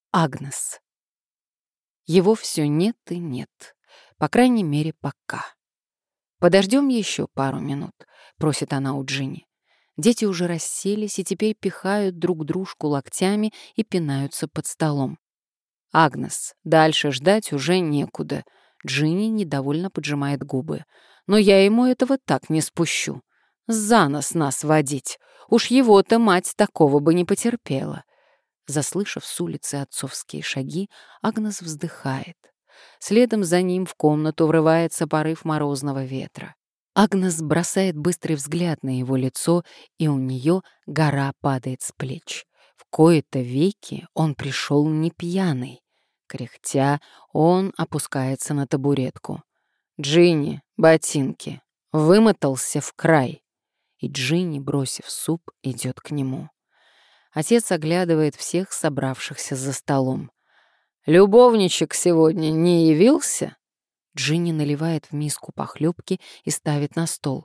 Агнес. Его все нет и нет. По крайней мере, пока. «Подождем еще пару минут», — просит она у Джинни. Дети уже расселись и теперь пихают друг дружку локтями и пинаются под столом. «Агнес, дальше ждать уже некуда». Джинни недовольно поджимает губы. «Но я ему этого так не спущу. За нос нас водить. Уж его-то мать такого бы не потерпела». Заслышав с улицы отцовские шаги, Агнес вздыхает. Следом за ним в комнату врывается порыв морозного ветра. Агнес бросает быстрый взгляд на его лицо, и у нее гора падает с плеч. В кои-то веки он пришел не пьяный. Кряхтя, он опускается на табуретку. «Джинни, ботинки!» Вымотался в край. И Джинни, бросив суп, идет к нему. Отец оглядывает всех собравшихся за столом. «Любовничек сегодня не явился?» Джинни наливает в миску похлебки и ставит на стол.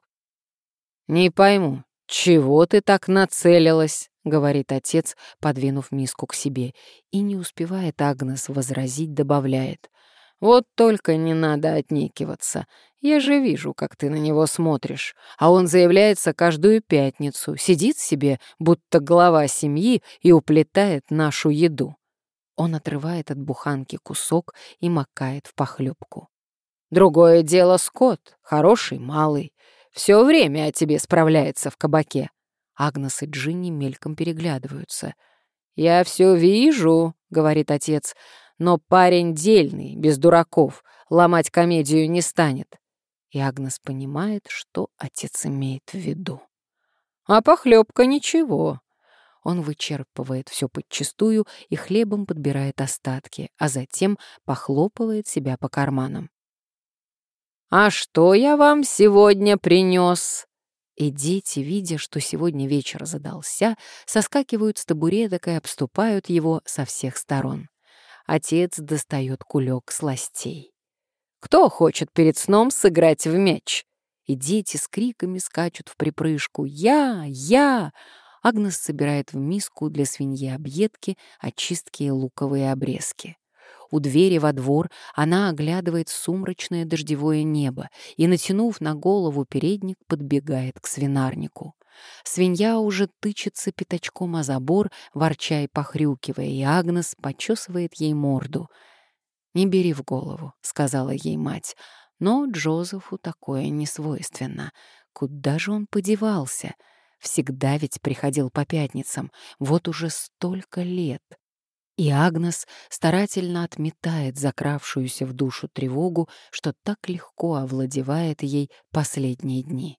«Не пойму, чего ты так нацелилась?» — говорит отец, подвинув миску к себе. И не успевает Агнес возразить, добавляет. «Вот только не надо отнекиваться. Я же вижу, как ты на него смотришь. А он заявляется каждую пятницу, сидит себе, будто глава семьи, и уплетает нашу еду». Он отрывает от буханки кусок и макает в похлебку. «Другое дело Скотт, хороший малый. Все время о тебе справляется в кабаке». Агнес и Джинни мельком переглядываются. «Я все вижу», — говорит отец, «но парень дельный, без дураков, ломать комедию не станет». И Агнес понимает, что отец имеет в виду. «А похлебка ничего». Он вычерпывает все подчистую и хлебом подбирает остатки, а затем похлопывает себя по карманам. «А что я вам сегодня принес?» И дети, видя, что сегодня вечер задался, соскакивают с табуреток и обступают его со всех сторон. Отец достает кулек сластей. «Кто хочет перед сном сыграть в мяч?» И дети с криками скачут в припрыжку. «Я! Я!» Агнес собирает в миску для свиньи объедки, очистки и луковые обрезки. У двери во двор она оглядывает сумрачное дождевое небо и, натянув на голову передник, подбегает к свинарнику. Свинья уже тычется пятачком о забор, ворча и похрюкивая, и Агнес почесывает ей морду. «Не бери в голову», — сказала ей мать, но Джозефу такое не свойственно. Куда же он подевался? Всегда ведь приходил по пятницам, вот уже столько лет. И Агнес старательно отметает закравшуюся в душу тревогу, что так легко овладевает ей последние дни.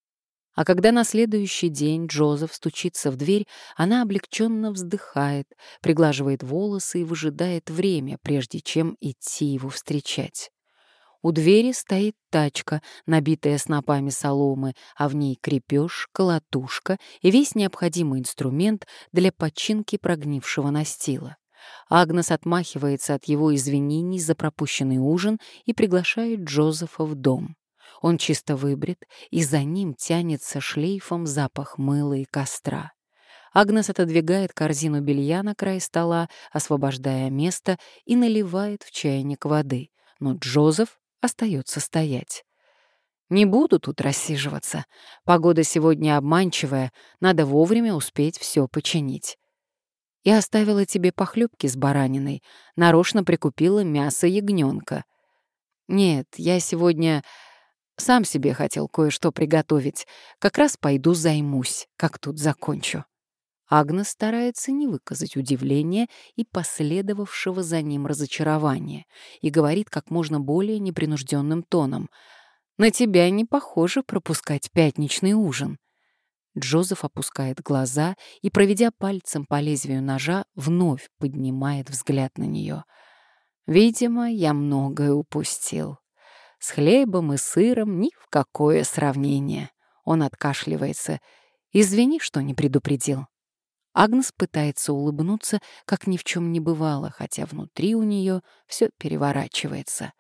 А когда на следующий день Джозеф стучится в дверь, она облегченно вздыхает, приглаживает волосы и выжидает время, прежде чем идти его встречать. У двери стоит тачка, набитая снопами соломы, а в ней крепеж, колотушка и весь необходимый инструмент для починки прогнившего настила. Агнес отмахивается от его извинений за пропущенный ужин и приглашает Джозефа в дом. Он чисто выбрит, и за ним тянется шлейфом запах мыла и костра. Агнес отодвигает корзину белья на край стола, освобождая место, и наливает в чайник воды. Но Джозеф остается стоять. «Не буду тут рассиживаться. Погода сегодня обманчивая, надо вовремя успеть все починить. Я оставила тебе похлебки с бараниной, нарочно прикупила мясо ягненка. Нет, я сегодня сам себе хотел кое-что приготовить. Как раз пойду займусь, как тут закончу». Агнес старается не выказать удивления и последовавшего за ним разочарования и говорит как можно более непринужденным тоном. «На тебя не похоже пропускать пятничный ужин». Джозеф опускает глаза и, проведя пальцем по лезвию ножа, вновь поднимает взгляд на нее. «Видимо, я многое упустил. С хлебом и сыром ни в какое сравнение». Он откашливается. «Извини, что не предупредил». Агнес пытается улыбнуться, как ни в чем не бывало, хотя внутри у нее все переворачивается.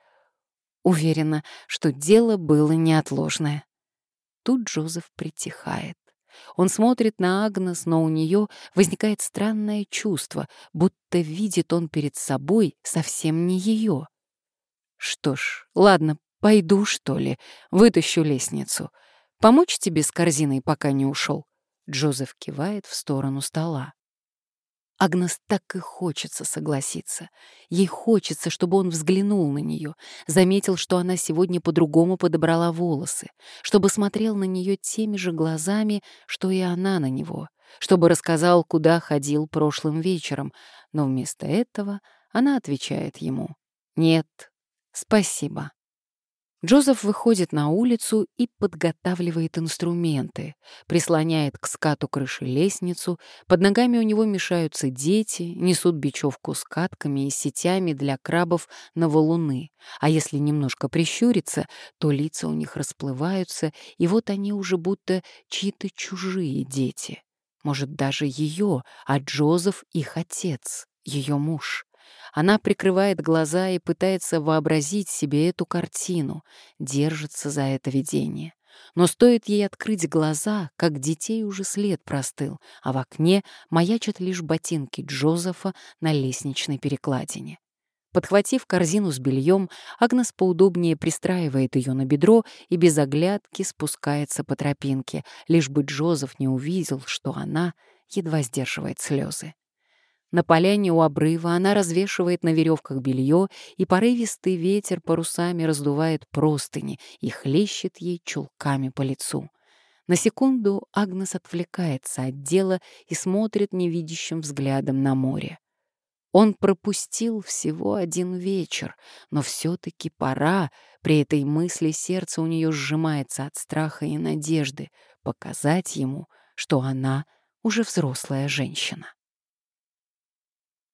Уверена, что дело было неотложное. Тут Джозеф притихает. Он смотрит на Агнес, но у нее возникает странное чувство, будто видит он перед собой совсем не ее. «Что ж, ладно, пойду, что ли, вытащу лестницу. Помочь тебе с корзиной, пока не ушел?» Джозеф кивает в сторону стола. Агнес так и хочется согласиться. Ей хочется, чтобы он взглянул на нее, заметил, что она сегодня по-другому подобрала волосы, чтобы смотрел на нее теми же глазами, что и она на него, чтобы рассказал, куда ходил прошлым вечером, но вместо этого она отвечает ему: «Нет, спасибо». Джозеф выходит на улицу и подготавливает инструменты, прислоняет к скату крыши лестницу, под ногами у него мешаются дети, несут бечевку с катками и сетями для крабов на валуны, а если немножко прищуриться, то лица у них расплываются, и вот они уже будто чьи-то чужие дети. Может, даже ее, а Джозеф их отец, ее муж. Она прикрывает глаза и пытается вообразить себе эту картину, держится за это видение. Но стоит ей открыть глаза, как детей уже след простыл, а в окне маячат лишь ботинки Джозефа на лестничной перекладине. Подхватив корзину с бельем, Агнес поудобнее пристраивает ее на бедро и без оглядки спускается по тропинке, лишь бы Джозеф не увидел, что она едва сдерживает слезы. На поляне у обрыва она развешивает на веревках белье, и порывистый ветер парусами раздувает простыни и хлещет ей чулками по лицу. На секунду Агнес отвлекается от дела и смотрит невидящим взглядом на море. Он пропустил всего один вечер, но все-таки пора, при этой мысли сердце у нее сжимается от страха и надежды, показать ему, что она уже взрослая женщина.